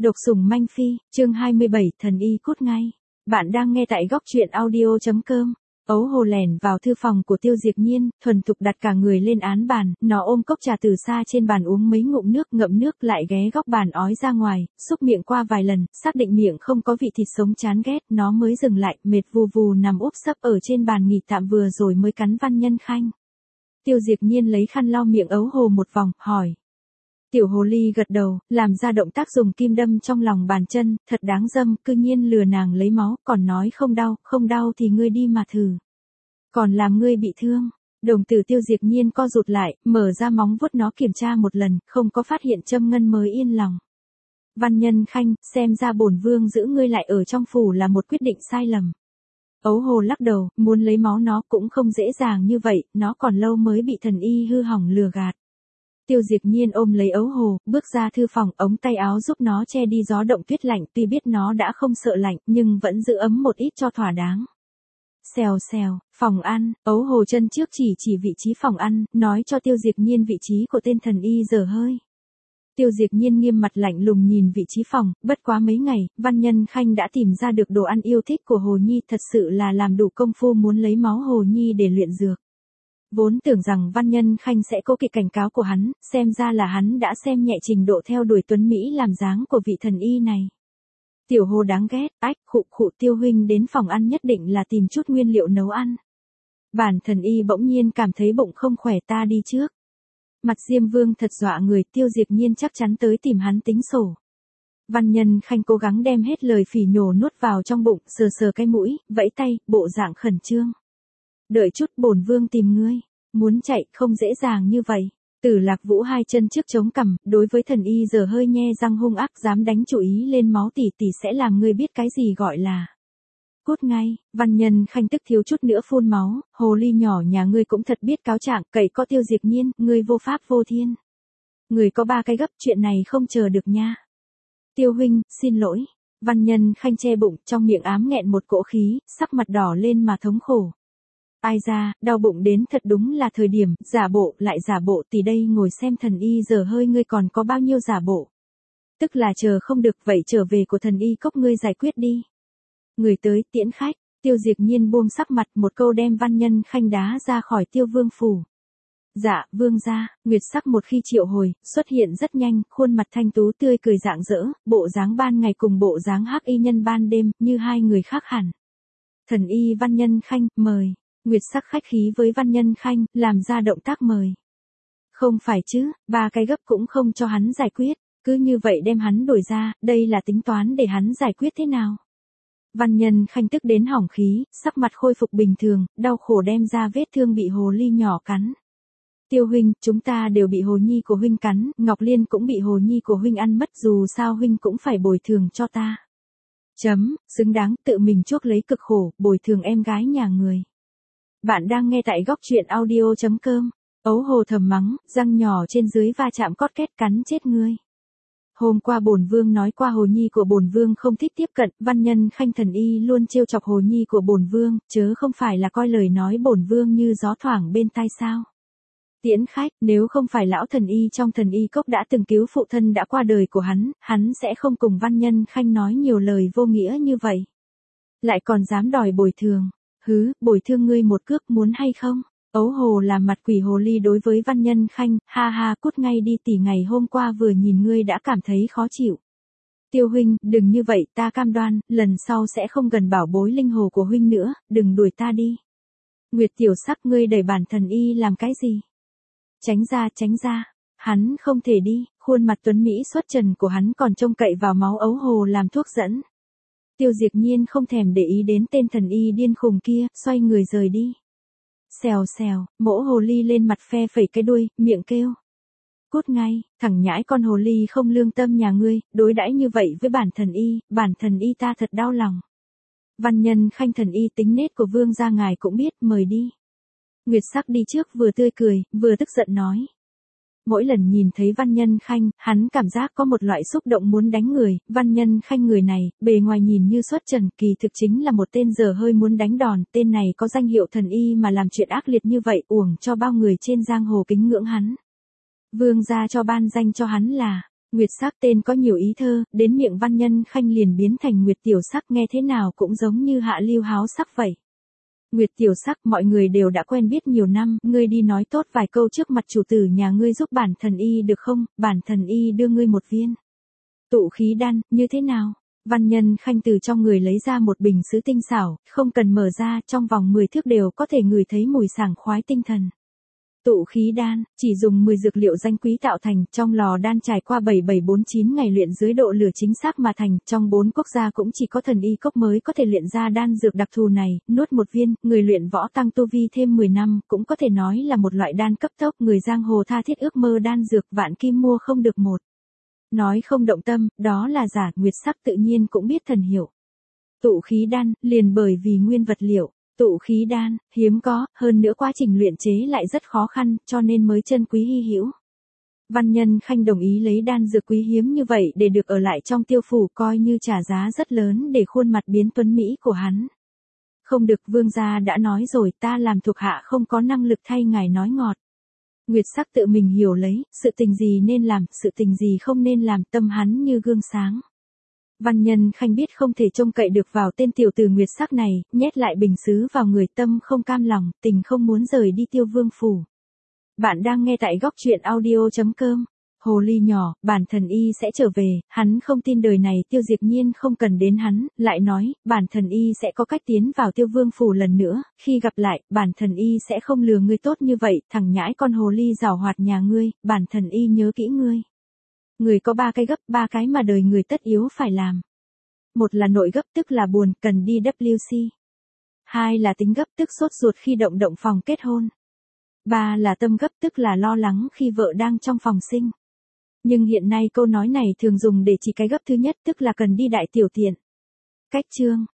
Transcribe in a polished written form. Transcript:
Độc sủng manh phi, chương 27, thần y cút ngay. Bạn đang nghe tại góc truyện audio.com. Ấu Hồ lẻn vào thư phòng của Tiêu Diệp Nhiên, thuần thục đặt cả người lên án bàn, nó ôm cốc trà từ xa trên bàn uống mấy ngụm nước, ngậm nước lại ghé góc bàn ói ra ngoài, xúc miệng qua vài lần, xác định miệng không có vị thịt sống chán ghét, nó mới dừng lại, mệt vù vù nằm úp sấp ở trên bàn nghỉ tạm vừa rồi mới cắn Văn Nhân Khanh. Tiêu Diệp Nhiên lấy khăn lau miệng Ấu Hồ một vòng, hỏi. Tiểu hồ ly gật đầu, làm ra động tác dùng kim đâm trong lòng bàn chân, thật đáng dâm, cư nhiên lừa nàng lấy máu, còn nói không đau thì ngươi đi mà thử. Còn làm ngươi bị thương. Đồng tử Tiêu Diệp Nhiên co rụt lại, mở ra móng vuốt nó kiểm tra một lần, không có phát hiện châm ngân mới yên lòng. Văn Nhân Khanh, xem ra bổn vương giữ ngươi lại ở trong phủ là một quyết định sai lầm. Ấu Hồ lắc đầu, muốn lấy máu nó cũng không dễ dàng như vậy, nó còn lâu mới bị thần y hư hỏng lừa gạt. Tiêu Diệp Nhiên ôm lấy Ấu Hồ, bước ra thư phòng, ống tay áo giúp nó che đi gió động tuyết lạnh, tuy biết nó đã không sợ lạnh, nhưng vẫn giữ ấm một ít cho thỏa đáng. Xèo xèo, phòng ăn, Ấu Hồ chân trước chỉ vị trí phòng ăn, nói cho Tiêu Diệp Nhiên vị trí của tên thần y dở hơi. Tiêu Diệp Nhiên nghiêm mặt lạnh lùng nhìn vị trí phòng, bất quá mấy ngày, Văn Nhân Khanh đã tìm ra được đồ ăn yêu thích của Hồ Nhi, thật sự là làm đủ công phu muốn lấy máu Hồ Nhi để luyện dược. Vốn tưởng rằng Văn Nhân Khanh sẽ cố kỵ cảnh cáo của hắn, xem ra là hắn đã xem nhẹ trình độ theo đuổi tuấn Mỹ làm dáng của vị thần y này. Tiểu Hồ đáng ghét, khụ Tiêu huynh đến phòng ăn nhất định là tìm chút nguyên liệu nấu ăn. Bản thần y bỗng nhiên cảm thấy bụng không khỏe, ta đi trước. Mặt Diêm Vương thật dọa người, Tiêu Diệp Nhiên chắc chắn tới tìm hắn tính sổ. Văn Nhân Khanh cố gắng đem hết lời phỉ nhổ nuốt vào trong bụng, sờ cái mũi, vẫy tay, bộ dạng khẩn trương. Đợi chút, bổn vương tìm ngươi. Muốn chạy không dễ dàng như vậy. Tử Lạc Vũ hai chân trước chống cằm, đối với thần y giờ hơi nhe răng hung ác, dám đánh chủ ý lên máu tỷ tỷ sẽ làm ngươi biết cái gì gọi là. Cút ngay. Văn Nhân Khanh tức thiếu chút nữa phun máu, hồ ly nhỏ nhà ngươi cũng thật biết cáo trạng, cậy có Tiêu Diệp Nhiên, ngươi vô pháp vô thiên. Ngươi có 3 cái gấp, chuyện này không chờ được nha. Tiêu huynh, xin lỗi. Văn Nhân Khanh che bụng, trong miệng ám nghẹn một cỗ khí, sắc mặt đỏ lên mà thống khổ. Ai ra, đau bụng đến thật đúng là thời điểm, giả bộ, lại giả bộ, tỷ đây ngồi xem thần y giờ hơi ngươi còn có bao nhiêu giả bộ. Tức là chờ không được, vậy trở về của thần y cốc ngươi giải quyết đi. Người tới, tiễn khách, Tiêu Diệp Nhiên buông sắc mặt, một câu đem Văn Nhân Khanh đá ra khỏi Tiêu Vương phủ. Dạ, vương gia. Nguyệt sắc một khi triệu hồi, xuất hiện rất nhanh, khuôn mặt thanh tú tươi cười rạng rỡ, bộ dáng ban ngày cùng bộ dáng hắc y nhân ban đêm, như hai người khác hẳn. Thần y Văn Nhân Khanh, mời. Nguyệt sắc khách khí với Văn Nhân Khanh, làm ra động tác mời. Không phải chứ, 3 cái gấp cũng không cho hắn giải quyết, cứ như vậy đem hắn đổi ra, đây là tính toán để hắn giải quyết thế nào? Văn Nhân Khanh tức đến hỏng khí, sắc mặt khôi phục bình thường, đau khổ đem ra vết thương bị hồ ly nhỏ cắn. Tiêu huynh, chúng ta đều bị hồ nhi của huynh cắn, Ngọc Liên cũng bị hồ nhi của huynh ăn mất, dù sao huynh cũng phải bồi thường cho ta. Xứng đáng, tự mình chuốc lấy cực khổ, bồi thường em gái nhà người. Bạn đang nghe tại góc truyện audio.com. Ấu Hồ thầm mắng, răng nhỏ trên dưới va chạm cót két, cắn chết ngươi. Hôm qua bổn vương nói qua hồ nhi của bổn vương không thích tiếp cận, Văn Nhân Khanh thần y luôn trêu chọc hồ nhi của bổn vương, chớ không phải là coi lời nói bổn vương như gió thoảng bên tai sao? Tiễn khách, nếu không phải lão thần y trong thần y cốc đã từng cứu phụ thân đã qua đời của hắn sẽ không cùng Văn Nhân Khanh nói nhiều lời vô nghĩa như vậy. Lại còn dám đòi bồi thường. Hứ, bồi thương ngươi một cước muốn hay không? Ấu Hồ làm mặt quỷ hồ ly đối với Văn Nhân Khanh, ha cút ngay đi tỷ, ngày hôm qua vừa nhìn ngươi đã cảm thấy khó chịu. Tiêu huynh, đừng như vậy, ta cam đoan, lần sau sẽ không gần bảo bối linh hồ của huynh nữa, đừng đuổi ta đi. Nguyệt tiểu sắc, ngươi đẩy bản thần y làm cái gì? Tránh ra, hắn không thể đi, khuôn mặt tuấn Mỹ xuất trần của hắn còn trông cậy vào máu Ấu Hồ làm thuốc dẫn. Tiêu Diệp Nhiên không thèm để ý đến tên thần y điên khùng kia, xoay người rời đi. Xèo, mỗ hồ ly lên mặt phe phẩy cái đuôi, miệng kêu. Cút ngay, thằng nhãi con hồ ly không lương tâm nhà ngươi, đối đãi như vậy với bản thần y ta thật đau lòng. Văn Nhân Khanh thần y tính nết của vương gia ngài cũng biết, mời đi. Nguyệt sắc đi trước vừa tươi cười, vừa tức giận nói. Mỗi lần nhìn thấy Văn Nhân Khanh, hắn cảm giác có một loại xúc động muốn đánh người. Văn Nhân Khanh người này, bề ngoài nhìn như xuất trần, kỳ thực chính là một tên dở hơi muốn đánh đòn. Tên này có danh hiệu thần y mà làm chuyện ác liệt như vậy, uổng cho bao người trên giang hồ kính ngưỡng hắn. Vương gia cho ban danh cho hắn là Nguyệt sắc tên có nhiều ý thơ, đến miệng Văn Nhân Khanh liền biến thành Nguyệt tiểu sắc, nghe thế nào cũng giống như hạ lưu háo sắc vậy. Nguyệt tiểu sắc, mọi người đều đã quen biết nhiều năm, ngươi đi nói tốt vài câu trước mặt chủ tử nhà ngươi giúp bản thần y được không, bản thần y đưa ngươi một viên tụ khí đan, như thế nào? Văn Nhân Khanh từ trong người lấy ra một bình sứ tinh xảo, không cần mở ra, trong vòng 10 thước đều có thể ngửi thấy mùi sảng khoái tinh thần. Tụ khí đan, chỉ dùng 10 dược liệu danh quý tạo thành, trong lò đan trải qua 7749 ngày luyện dưới độ lửa chính xác mà thành, trong 4 quốc gia cũng chỉ có thần y cốc mới có thể luyện ra đan dược đặc thù này, nuốt một viên, người luyện võ tăng tu vi thêm 10 năm, cũng có thể nói là một loại đan cấp tốc, người giang hồ tha thiết ước mơ đan dược vạn kim mua không được một. Nói không động tâm, đó là giả, Nguyệt sắc tự nhiên cũng biết thần hiệu. Tụ khí đan, liền bởi vì nguyên vật liệu. Tụ khí đan, hiếm có, hơn nữa quá trình luyện chế lại rất khó khăn, cho nên mới chân quý hy hữu. Văn Nhân Khanh đồng ý lấy đan dược quý hiếm như vậy để được ở lại trong Tiêu phủ, coi như trả giá rất lớn để khuôn mặt biến tuấn mỹ của hắn. Không được, vương gia đã nói rồi, ta làm thuộc hạ không có năng lực thay ngài nói ngọt. Nguyệt sắc tự mình hiểu lấy, sự tình gì nên làm, sự tình gì không nên làm, tâm hắn như gương sáng. Văn Nhân Khanh biết không thể trông cậy được vào tên tiểu tử Nguyệt sắc này, nhét lại bình sứ vào người, tâm không cam lòng, tình không muốn rời đi Tiêu vương phủ. Bạn đang nghe tại góc truyện audio.com. Hồ ly nhỏ, bản thần y sẽ trở về, hắn không tin đời này Tiêu Diệp Nhiên không cần đến hắn, lại nói, bản thần y sẽ có cách tiến vào Tiêu vương phủ lần nữa, khi gặp lại, bản thần y sẽ không lừa ngươi tốt như vậy, thằng nhãi con hồ ly giảo hoạt nhà ngươi, bản thần y nhớ kỹ ngươi. Người có 3 cái gấp, 3 cái mà đời người tất yếu phải làm. Một là nội gấp tức là buồn, cần đi WC. 2 là tính gấp tức sốt ruột khi động phòng kết hôn. 3 là tâm gấp tức là lo lắng khi vợ đang trong phòng sinh. Nhưng hiện nay câu nói này thường dùng để chỉ cái gấp thứ nhất tức là cần đi đại tiểu tiện. Cách chương